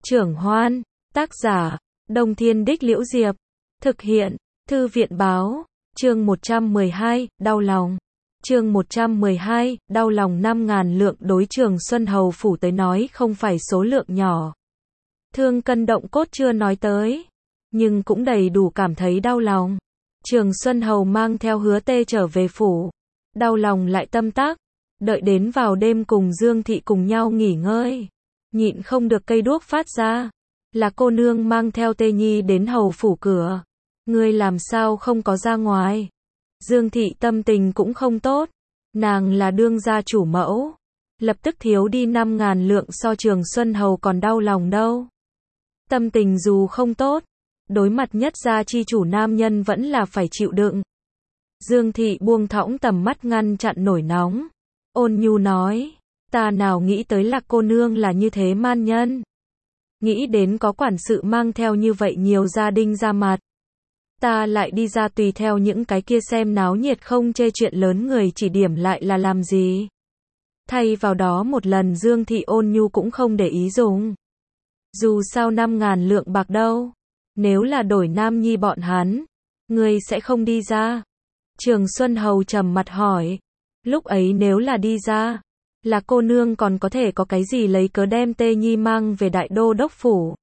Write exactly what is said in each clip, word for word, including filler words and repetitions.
Trưởng Hoan, tác giả, Đông Thiên Đích Liễu Diệp, thực hiện, Thư viện báo, chương một trăm mười hai, đau lòng. Chương một trăm mười hai, đau lòng năm ngàn lượng đối Trường Xuân Hầu phủ tới nói không phải số lượng nhỏ. Thương cân động cốt chưa nói tới, nhưng cũng đầy đủ cảm thấy đau lòng. Trường Xuân Hầu mang theo Hứa Tê trở về phủ, đau lòng lại tâm tác, đợi đến vào đêm cùng Dương Thị cùng nhau nghỉ ngơi, nhịn không được cây đuốc phát ra, là cô nương mang theo Tê Nhi đến hầu phủ cửa, ngươi làm sao không có ra ngoài. Dương Thị tâm tình cũng không tốt, nàng là đương gia chủ mẫu, lập tức thiếu đi năm ngàn lượng so Trường Xuân Hầu còn đau lòng đâu. Tâm tình dù không tốt, đối mặt nhất gia chi chủ nam nhân vẫn là phải chịu đựng. Dương Thị buông thõng tầm mắt ngăn chặn nổi nóng, ôn nhu nói, ta nào nghĩ tới Lạc cô nương là như thế man nhân. Nghĩ đến có quản sự mang theo như vậy nhiều gia đình ra mặt, ta lại đi ra tùy theo những cái kia xem náo nhiệt không chê chuyện lớn người chỉ điểm lại là làm gì. Thay vào đó một lần Dương Thị ôn nhu cũng không để ý dùng. Dù sao năm ngàn lượng bạc đâu, nếu là đổi Nam Nhi bọn hắn, ngươi sẽ không đi ra. Trường Xuân Hầu trầm mặt hỏi, lúc ấy nếu là đi ra, là cô nương còn có thể có cái gì lấy cớ đem Tê Nhi mang về Đại Đô Đốc phủ.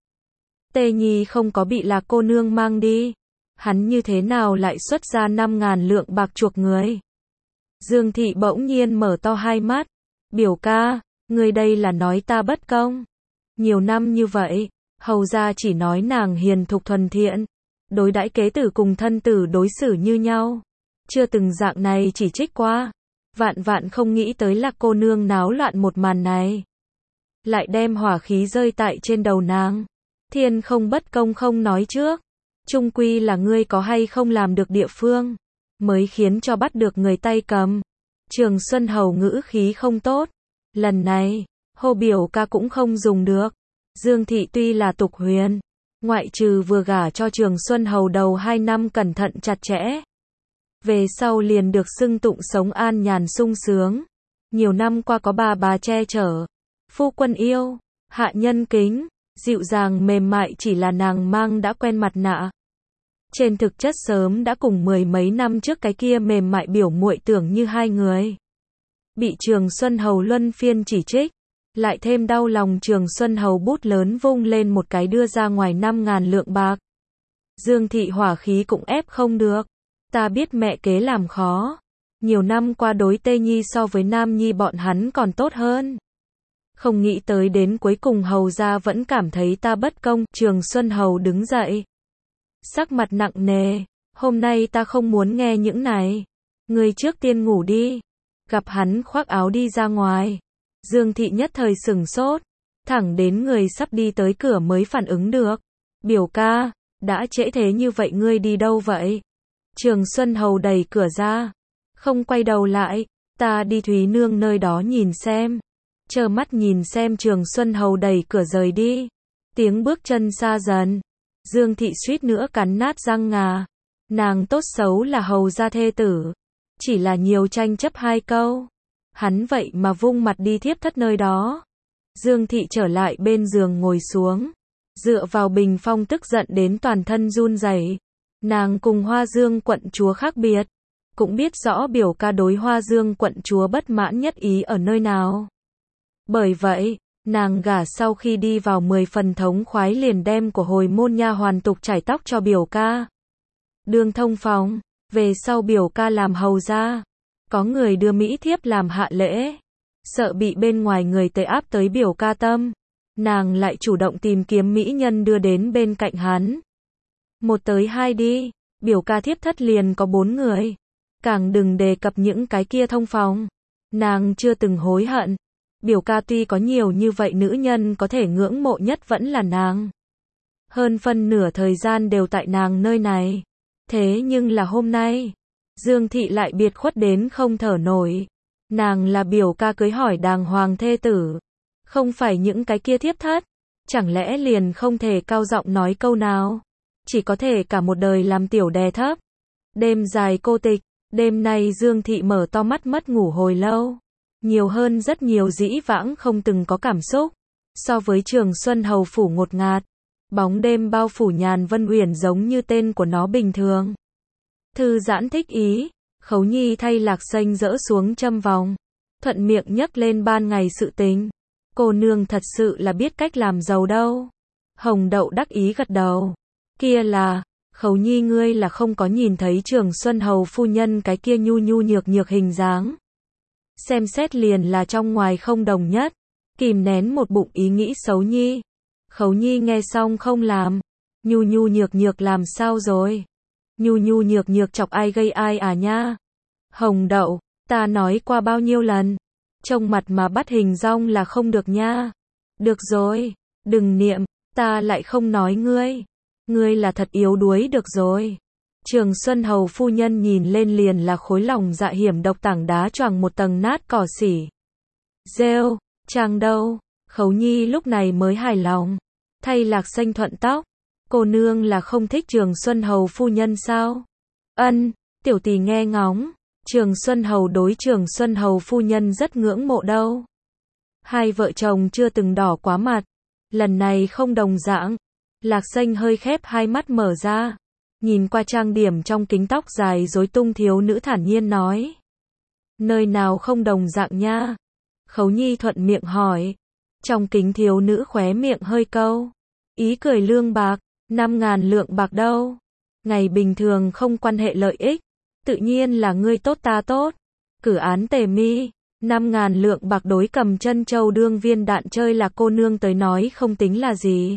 Tê Nhi không có bị là cô nương mang đi, hắn như thế nào lại xuất ra năm ngàn lượng bạc chuộc người. Dương Thị bỗng nhiên mở to hai mắt, biểu ca, ngươi đây là nói ta bất công. Nhiều năm như vậy, hầu gia chỉ nói nàng hiền thục thuần thiện, đối đãi kế tử cùng thân tử đối xử như nhau, chưa từng dạng này chỉ trích qua. Vạn vạn không nghĩ tới là cô nương náo loạn một màn này, lại đem hỏa khí rơi tại trên đầu nàng. Thiên không bất công không nói trước, chung quy là ngươi có hay không làm được địa phương, mới khiến cho bắt được người tay cầm. Trường Xuân Hầu ngữ khí không tốt, lần này, hô biểu ca cũng không dùng được. Dương Thị tuy là tục huyền, ngoại trừ vừa gả cho Trường Xuân Hầu đầu hai năm cẩn thận chặt chẽ, về sau liền được xưng tụng sống an nhàn sung sướng. Nhiều năm qua có bà bà che chở, phu quân yêu, hạ nhân kính, dịu dàng mềm mại chỉ là nàng mang đã quen mặt nạ. Trên thực chất sớm đã cùng mười mấy năm trước cái kia mềm mại biểu muội tưởng như hai người. Bị Trường Xuân Hầu luân phiên chỉ trích, lại thêm đau lòng Trường Xuân Hầu bút lớn vung lên một cái đưa ra ngoài năm ngàn lượng bạc. Dương Thị hỏa khí cũng ép không được. Ta biết mẹ kế làm khó, nhiều năm qua đối Tê Nhi so với Nam Nhi bọn hắn còn tốt hơn. Không nghĩ tới đến cuối cùng hầu gia vẫn cảm thấy ta bất công. Trường Xuân Hầu đứng dậy, sắc mặt nặng nề, hôm nay ta không muốn nghe những này, ngươi trước tiên ngủ đi. Gặp hắn khoác áo đi ra ngoài, Dương Thị nhất thời sửng sốt, thẳng đến người sắp đi tới cửa mới phản ứng được. Biểu ca, đã trễ thế như vậy ngươi đi đâu vậy? Trường Xuân Hầu đẩy cửa ra, không quay đầu lại, ta đi Thúy Nương nơi đó nhìn xem. Trơ mắt nhìn xem Trường Xuân Hầu đẩy cửa rời đi, tiếng bước chân xa dần. Dương Thị suýt nữa cắn nát răng ngà, nàng tốt xấu là hầu gia thê tử, chỉ là nhiều tranh chấp hai câu, hắn vậy mà vung mặt đi thiếp thất nơi đó. Dương Thị trở lại bên giường ngồi xuống, dựa vào bình phong tức giận đến toàn thân run rẩy. Nàng cùng Hoa Dương quận chúa khác biệt, cũng biết rõ biểu ca đối Hoa Dương quận chúa bất mãn nhất ý ở nơi nào. Bởi vậy, nàng gả sau khi đi vào mười phần thống khoái liền đem của hồi môn nha hoàn tục chải tóc cho biểu ca. Đương thông phóng, về sau biểu ca làm hầu gia, có người đưa mỹ thiếp làm hạ lễ, sợ bị bên ngoài người tề áp tới biểu ca tâm, nàng lại chủ động tìm kiếm mỹ nhân đưa đến bên cạnh hắn. Một tới hai đi, biểu ca thiếp thất liền có bốn người. Càng đừng đề cập những cái kia thông phòng. Nàng chưa từng hối hận. Biểu ca tuy có nhiều như vậy nữ nhân có thể ngưỡng mộ nhất vẫn là nàng. Hơn phân nửa thời gian đều tại nàng nơi này. Thế nhưng là hôm nay, Dương Thị lại biệt khuất đến không thở nổi. Nàng là biểu ca cưới hỏi đàng hoàng thê tử, không phải những cái kia thiếp thất. Chẳng lẽ liền không thể cao giọng nói câu nào? Chỉ có thể cả một đời làm tiểu đè thấp. Đêm dài cô tịch, đêm nay Dương Thị mở to mắt mất ngủ hồi lâu. Nhiều hơn rất nhiều dĩ vãng không từng có cảm xúc. So với Trường Xuân Hầu phủ ngột ngạt, bóng đêm bao phủ Nhàn Vân Uyển giống như tên của nó bình thường. Thư giãn thích ý, Khấu Nhi thay Lạc Xanh dỡ xuống châm vòng, thuận miệng nhắc lên ban ngày sự tình. Cô nương thật sự là biết cách làm giàu đâu. Hồng Đậu đắc ý gật đầu. Kia là, Khấu Nhi ngươi là không có nhìn thấy Trường Xuân Hầu phu nhân cái kia nhu nhu nhược nhược hình dáng. Xem xét liền là trong ngoài không đồng nhất. Kìm nén một bụng ý nghĩ xấu nhi. Khấu Nhi nghe xong không làm. Nhu nhu nhược nhược làm sao rồi? Nhu nhu nhược nhược chọc ai gây ai à nha? Hồng Đậu, ta nói qua bao nhiêu lần. Trông mặt mà bắt hình dong là không được nha. Được rồi, đừng niệm, ta lại không nói ngươi. Ngươi là thật yếu đuối được rồi. Trường Xuân Hầu phu nhân nhìn lên liền là khối lòng dạ hiểm độc tảng đá choàng một tầng nát cỏ xỉ. Rêu, chàng đâu? Khấu Nhi lúc này mới hài lòng. Thay Lạc Xanh thuận tóc. Cô nương là không thích Trường Xuân Hầu phu nhân sao? Ân, tiểu tỳ nghe ngóng. Trường Xuân Hầu đối Trường Xuân Hầu phu nhân rất ngưỡng mộ đâu. Hai vợ chồng chưa từng đỏ quá mặt. Lần này không đồng dạng. Lạc Xanh hơi khép hai mắt mở ra. Nhìn qua trang điểm trong kính tóc dài rối tung thiếu nữ thản nhiên nói. Nơi nào không đồng dạng nha? Khấu Nhi thuận miệng hỏi. Trong kính thiếu nữ khóe miệng hơi câu. Ý cười lương bạc, năm ngàn lượng bạc đâu. Ngày bình thường không quan hệ lợi ích. Tự nhiên là ngươi tốt ta tốt. Cử án tề mi. Năm ngàn lượng bạc đối cầm chân châu đương viên đạn chơi là cô nương tới nói không tính là gì.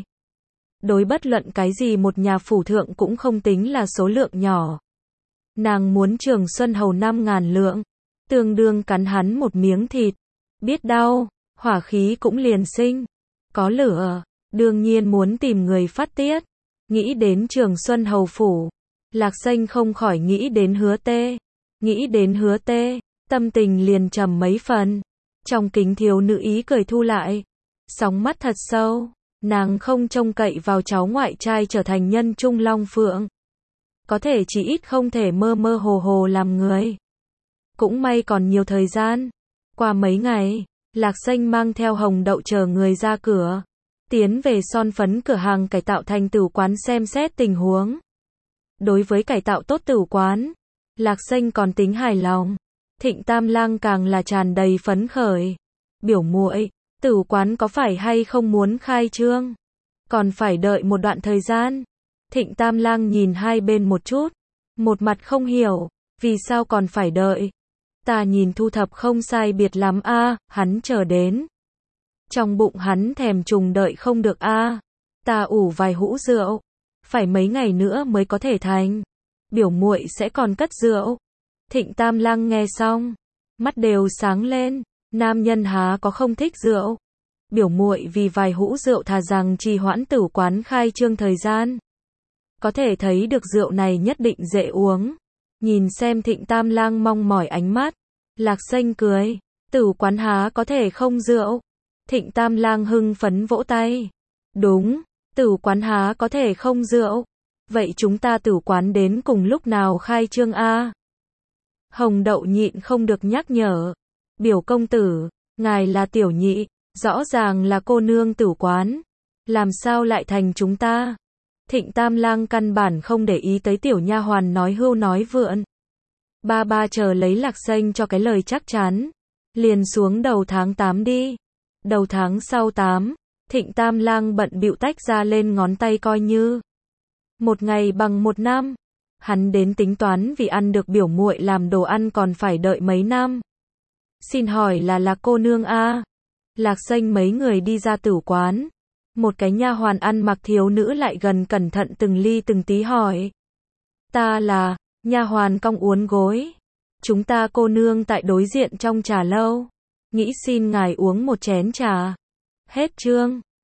Đối bất luận cái gì một nhà phủ thượng cũng không tính là số lượng nhỏ. Nàng muốn Trường Xuân Hầu năm ngàn lượng. Tương đương cắn hắn một miếng thịt. Biết đau, hỏa khí cũng liền sinh. Có lửa, đương nhiên muốn tìm người phát tiết. Nghĩ đến Trường Xuân Hầu phủ. Lạc Xanh không khỏi nghĩ đến Hứa Tê. Nghĩ đến Hứa Tê, tâm tình liền trầm mấy phần. Trong kính thiếu nữ ý cười thu lại. Sóng mắt thật sâu. Nàng không trông cậy vào cháu ngoại trai trở thành nhân trung long phượng. Có thể chỉ ít không thể mơ mơ hồ hồ làm người. Cũng may còn nhiều thời gian. Qua mấy ngày, Lạc Xanh mang theo Hồng Đậu chờ người ra cửa. Tiến về son phấn cửa hàng cải tạo thành tửu quán xem xét tình huống. Đối với cải tạo tốt tửu quán, Lạc Xanh còn tính hài lòng. Thịnh Tam Lang càng là tràn đầy phấn khởi. Biểu muội, tửu quán có phải hay không muốn khai trương? Còn phải đợi một đoạn thời gian. Thịnh Tam Lang nhìn hai bên một chút. Một mặt không hiểu, vì sao còn phải đợi? Ta nhìn thu thập không sai biệt lắm a, à, hắn chờ đến. Trong bụng hắn thèm trùng đợi không được a. À. Ta ủ vài hũ rượu, phải mấy ngày nữa mới có thể thành. Biểu muội sẽ còn cất rượu. Thịnh Tam Lang nghe xong, mắt đều sáng lên, nam nhân há có không thích rượu. Biểu muội vì vài hũ rượu thà rằng trì hoãn tửu quán khai trương thời gian. Có thể thấy được rượu này nhất định dễ uống. Nhìn xem Thịnh Tam Lang mong mỏi ánh mắt, Lạc Xanh cười, tửu quán há có thể không rượu. Thịnh Tam Lang hưng phấn vỗ tay. Đúng, tửu quán há có thể không rượu. Vậy chúng ta tửu quán đến cùng lúc nào khai trương a? Hồng Đậu nhịn không được nhắc nhở. Biểu công tử, ngài là tiểu nhị, rõ ràng là cô nương tửu quán. Làm sao lại thành chúng ta? Thịnh Tam Lang căn bản không để ý tới tiểu nha hoàn nói hưu nói vượn. Ba ba chờ lấy Lạc Xanh cho cái lời chắc chắn. Liền xuống đầu tháng tám đi. Đầu tháng sau tám, Thịnh Tam Lang bận bịu tách ra lên ngón tay coi như một ngày bằng một năm. Hắn đến tính toán vì ăn được biểu muội làm đồ ăn còn phải đợi mấy năm. Xin hỏi là là cô nương a? Lạc Xanh mấy người đi ra tửu quán. Một cái nha hoàn ăn mặc thiếu nữ lại gần cẩn thận từng ly từng tí hỏi. Ta là, nha hoàn cong uốn gối. Chúng ta cô nương tại đối diện trong trà lâu. Nghĩ xin ngài uống một chén trà. Hết chương.